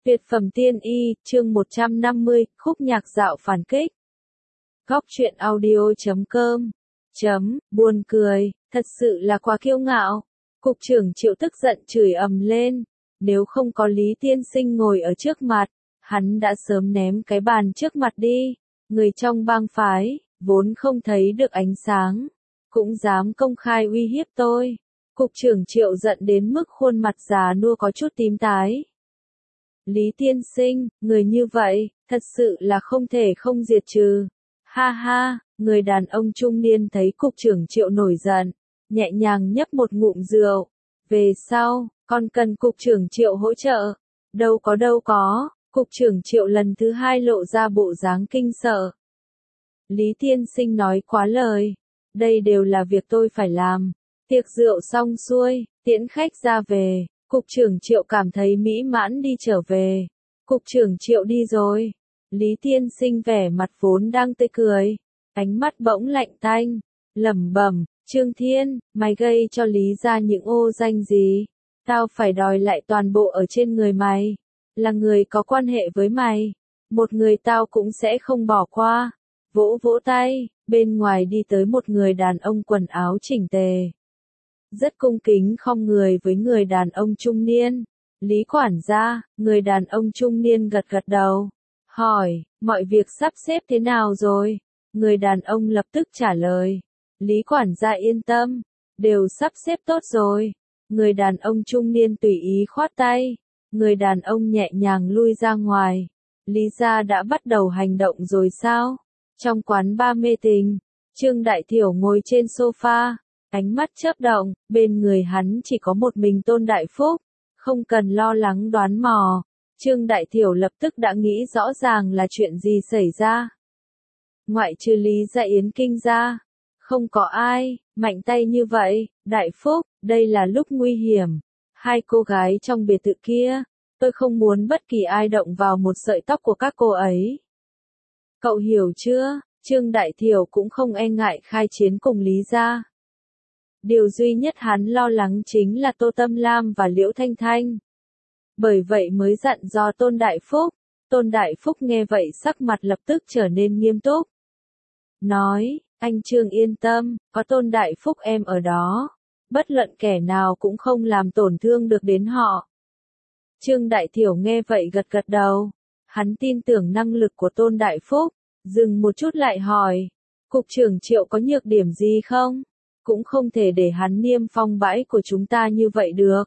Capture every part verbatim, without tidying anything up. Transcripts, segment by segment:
Tuyệt phẩm tiên y, chương một trăm năm mươi, khúc nhạc dạo phản kích. Góc truyện audio chấm com. Chấm, buồn cười, thật sự là quá kiêu ngạo. Cục trưởng Triệu tức giận chửi ầm lên. Nếu không có Lý Tiên Sinh ngồi ở trước mặt, hắn đã sớm ném cái bàn trước mặt đi. Người trong bang phái, vốn không thấy được ánh sáng, cũng dám công khai uy hiếp tôi. Cục trưởng Triệu giận đến mức khuôn mặt già nua có chút tím tái. Lý Tiên Sinh, người như vậy, thật sự là không thể không diệt trừ. Ha ha, người đàn ông trung niên thấy cục trưởng Triệu nổi giận, nhẹ nhàng nhấp một ngụm rượu. Về sau, còn cần cục trưởng Triệu hỗ trợ. Đâu có đâu có, cục trưởng Triệu lần thứ hai lộ ra bộ dáng kinh sợ. Lý Tiên Sinh nói quá lời, đây đều là việc tôi phải làm. Tiệc rượu xong xuôi, tiễn khách ra về. Cục trưởng Triệu cảm thấy mỹ mãn đi trở về. Cục trưởng Triệu đi rồi. Lý Tiên Sinh vẻ mặt vốn đang tươi cười, ánh mắt bỗng lạnh tanh, lẩm bẩm, Trương Thiên, mày gây cho Lý gia những ô danh gì? Tao phải đòi lại toàn bộ ở trên người mày. Là người có quan hệ với mày, một người tao cũng sẽ không bỏ qua. Vỗ vỗ tay, bên ngoài đi tới một người đàn ông quần áo chỉnh tề. Rất cung kính khom người với người đàn ông trung niên. Lý quản gia, người đàn ông trung niên gật gật đầu. Hỏi, mọi việc sắp xếp thế nào rồi? Người đàn ông lập tức trả lời. Lý quản gia yên tâm, đều sắp xếp tốt rồi. Người đàn ông trung niên tùy ý khoát tay. Người đàn ông nhẹ nhàng lui ra ngoài. Lý gia đã bắt đầu hành động rồi sao? Trong quán ba mê tình, Trương Đại Thiểu ngồi trên sofa. Ánh mắt chớp động, bên người hắn chỉ có một mình Tôn Đại Phúc, không cần lo lắng đoán mò. Trương Đại Thiểu lập tức đã nghĩ rõ ràng là chuyện gì xảy ra. Ngoại trừ Lý Dạ Yến Kinh ra, không có ai mạnh tay như vậy. Đại Phúc, đây là lúc nguy hiểm. Hai cô gái trong biệt thự kia, tôi không muốn bất kỳ ai động vào một sợi tóc của các cô ấy. Cậu hiểu chưa? Trương Đại Thiểu cũng không e ngại khai chiến cùng Lý gia. Điều duy nhất hắn lo lắng chính là Tô Tâm Lam và Liễu Thanh Thanh. Bởi vậy mới dặn dò Tôn Đại Phúc. Tôn Đại Phúc nghe vậy sắc mặt lập tức trở nên nghiêm túc. Nói, anh Trương yên tâm, có Tôn Đại Phúc em ở đó. Bất luận kẻ nào cũng không làm tổn thương được đến họ. Trương Đại Thiểu nghe vậy gật gật đầu. Hắn tin tưởng năng lực của Tôn Đại Phúc. Dừng một chút lại hỏi. Cục trưởng Triệu có nhược điểm gì không? Cũng không thể để hắn niêm phong bãi của chúng ta như vậy được.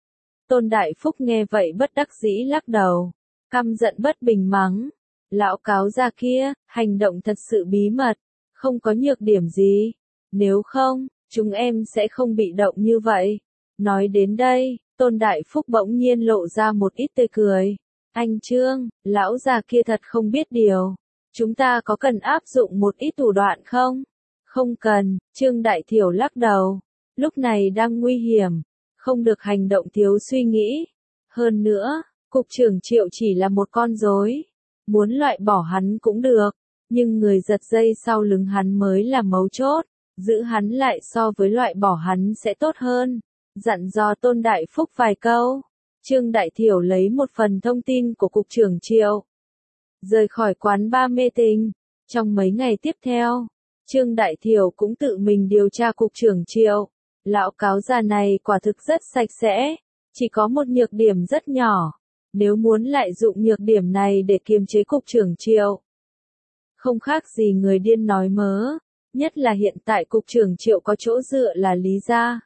Tôn Đại Phúc nghe vậy bất đắc dĩ lắc đầu, căm giận bất bình mắng. Lão cáo già kia, hành động thật sự bí mật, không có nhược điểm gì. Nếu không, chúng em sẽ không bị động như vậy. Nói đến đây, Tôn Đại Phúc bỗng nhiên lộ ra một ít tươi cười. Anh Trương, lão già kia thật không biết điều. Chúng ta có cần áp dụng một ít thủ đoạn không? Không cần, Trương Đại Thiểu lắc đầu. Lúc này đang nguy hiểm, không được hành động thiếu suy nghĩ. Hơn nữa, cục trưởng Triệu chỉ là một con rối. Muốn loại bỏ hắn cũng được, nhưng người giật dây sau lưng hắn mới là mấu chốt. Giữ hắn lại so với loại bỏ hắn sẽ tốt hơn. Dặn dò Tôn Đại Phúc vài câu. Trương Đại Thiểu lấy một phần thông tin của cục trưởng Triệu. Rời khỏi quán ba mê tình. Trong mấy ngày tiếp theo, Trương Đại Thiểu cũng tự mình điều tra cục trưởng Triệu. Lão cáo già này quả thực rất sạch sẽ, chỉ có một nhược điểm rất nhỏ. Nếu muốn lại dụng nhược điểm này để kiềm chế cục trưởng Triệu, không khác gì người điên nói mớ, nhất là hiện tại cục trưởng Triệu có chỗ dựa là Lý gia.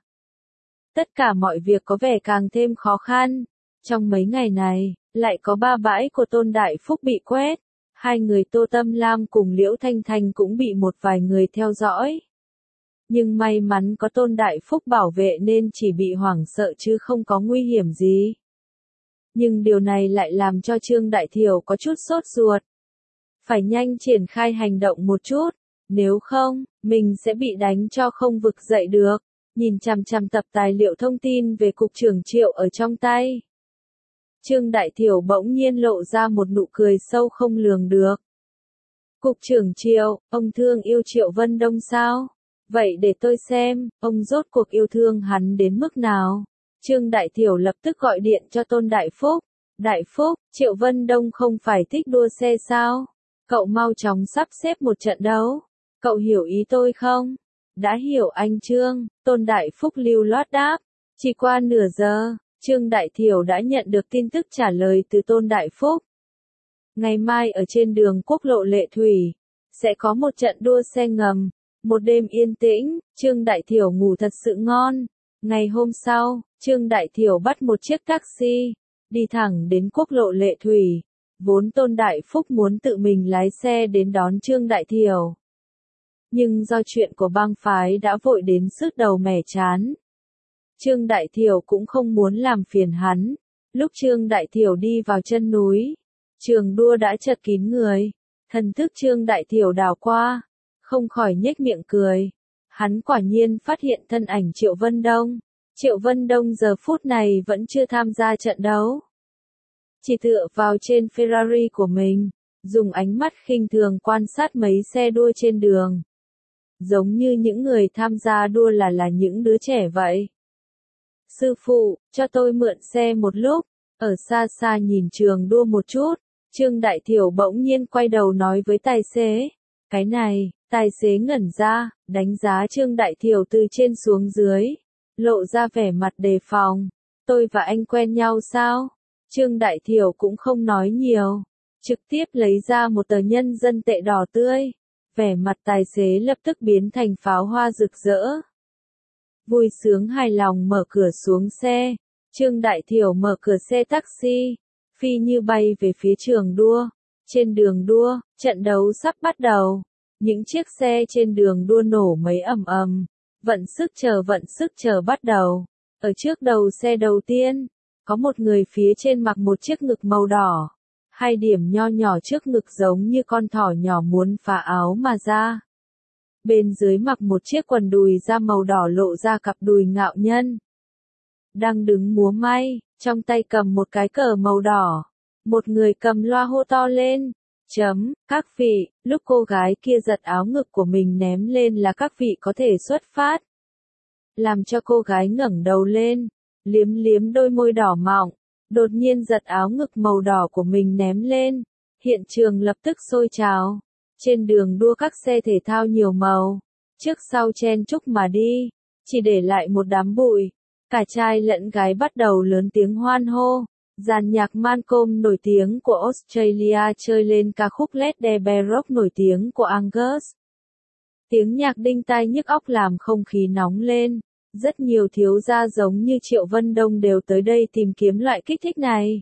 Tất cả mọi việc có vẻ càng thêm khó khăn. Trong mấy ngày này, lại có ba bãi của Tôn Đại Phúc bị quét. Hai người Tô Tâm Lam cùng Liễu Thanh Thanh cũng bị một vài người theo dõi. Nhưng may mắn có Tôn Đại Phúc bảo vệ nên chỉ bị hoảng sợ chứ không có nguy hiểm gì. Nhưng điều này lại làm cho Trương Đại Thiểu có chút sốt ruột. Phải nhanh triển khai hành động một chút, nếu không, mình sẽ bị đánh cho không vực dậy được. Nhìn chằm chằm tập tài liệu thông tin về cục trưởng Triệu ở trong tay. Trương Đại Thiểu bỗng nhiên lộ ra một nụ cười sâu không lường được. Cục trưởng Triệu, ông thương yêu Triệu Vân Đông sao? Vậy để tôi xem, ông rốt cuộc yêu thương hắn đến mức nào? Trương Đại Thiểu lập tức gọi điện cho Tôn Đại Phúc. Đại Phúc, Triệu Vân Đông không phải thích đua xe sao? Cậu mau chóng sắp xếp một trận đấu. Cậu hiểu ý tôi không? Đã hiểu anh Trương, Tôn Đại Phúc lưu loát đáp. Chỉ qua nửa giờ, Trương Đại Thiểu đã nhận được tin tức trả lời từ Tôn Đại Phúc. Ngày mai ở trên đường quốc lộ Lệ Thủy, sẽ có một trận đua xe ngầm. Một đêm yên tĩnh, Trương Đại Thiểu ngủ thật sự ngon. Ngày hôm sau, Trương Đại Thiểu bắt một chiếc taxi, đi thẳng đến quốc lộ Lệ Thủy. Vốn Tôn Đại Phúc muốn tự mình lái xe đến đón Trương Đại Thiểu. Nhưng do chuyện của bang phái đã vội đến sứt đầu mẻ chán. Trương Đại Thiểu cũng không muốn làm phiền hắn. Lúc Trương Đại Thiểu đi vào chân núi, trường đua đã chật kín người. Thần thức Trương Đại Thiểu đảo qua, không khỏi nhếch miệng cười. Hắn quả nhiên phát hiện thân ảnh Triệu Vân Đông. Triệu Vân Đông giờ phút này vẫn chưa tham gia trận đấu. Chỉ tựa vào trên Ferrari của mình, dùng ánh mắt khinh thường quan sát mấy xe đua trên đường. Giống như những người tham gia đua là là những đứa trẻ vậy. Sư phụ, cho tôi mượn xe một lúc, ở xa xa nhìn trường đua một chút. Trương Đại Thiểu bỗng nhiên quay đầu nói với tài xế. Cái này, tài xế ngẩn ra, đánh giá Trương Đại Thiểu từ trên xuống dưới. Lộ ra vẻ mặt đề phòng. Tôi và anh quen nhau sao? Trương Đại Thiểu cũng không nói nhiều. Trực tiếp lấy ra một tờ nhân dân tệ đỏ tươi. Vẻ mặt tài xế lập tức biến thành pháo hoa rực rỡ. Vui sướng hài lòng mở cửa xuống xe. Trương Đại Thiểu mở cửa xe taxi. Phi như bay về phía trường đua. Trên đường đua, trận đấu sắp bắt đầu. Những chiếc xe trên đường đua nổ mấy ầm ầm. Vận sức chờ vận sức chờ bắt đầu. Ở trước đầu xe đầu tiên, có một người phía trên mặc một chiếc ngực màu đỏ. Hai điểm nho nhỏ trước ngực giống như con thỏ nhỏ muốn phá áo mà ra. Bên dưới mặc một chiếc quần đùi da màu đỏ lộ ra cặp đùi ngạo nhân. Đang đứng múa may, trong tay cầm một cái cờ màu đỏ. Một người cầm loa hô to lên. Chấm, các vị, lúc cô gái kia giật áo ngực của mình ném lên là các vị có thể xuất phát. Làm cho cô gái ngẩng đầu lên, liếm liếm đôi môi đỏ mọng, đột nhiên giật áo ngực màu đỏ của mình ném lên. Hiện trường lập tức sôi trào. Trên đường đua các xe thể thao nhiều màu, trước sau chen chúc mà đi, chỉ để lại một đám bụi. Cả trai lẫn gái bắt đầu lớn tiếng hoan hô. Dàn nhạc Malcolm nổi tiếng của Australia chơi lên ca khúc Let There Be Rock nổi tiếng của Angus. Tiếng nhạc đinh tai nhức óc làm không khí nóng lên. Rất nhiều thiếu gia giống như Triệu Vân Đông đều tới đây tìm kiếm loại kích thích này.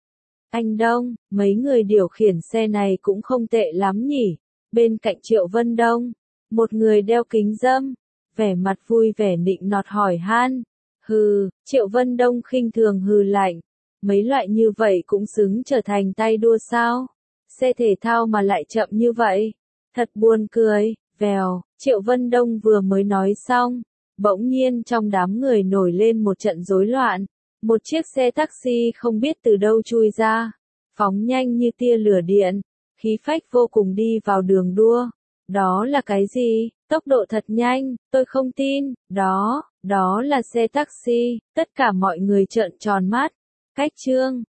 Anh Đông, mấy người điều khiển xe này cũng không tệ lắm nhỉ. Bên cạnh Triệu Vân Đông, một người đeo kính râm, vẻ mặt vui vẻ nịnh nọt hỏi han. Hừ, Triệu Vân Đông khinh thường hừ lạnh. Mấy loại như vậy cũng xứng trở thành tay đua sao? Xe thể thao mà lại chậm như vậy. Thật buồn cười, vèo, Triệu Vân Đông vừa mới nói xong. Bỗng nhiên trong đám người nổi lên một trận rối loạn. Một chiếc xe taxi không biết từ đâu chui ra. Phóng nhanh như tia lửa điện. Khí phách vô cùng đi vào đường đua. Đó là cái gì? Tốc độ thật nhanh, tôi không tin. Đó, đó là xe taxi. Tất cả mọi người trợn tròn mắt. Cách Trương,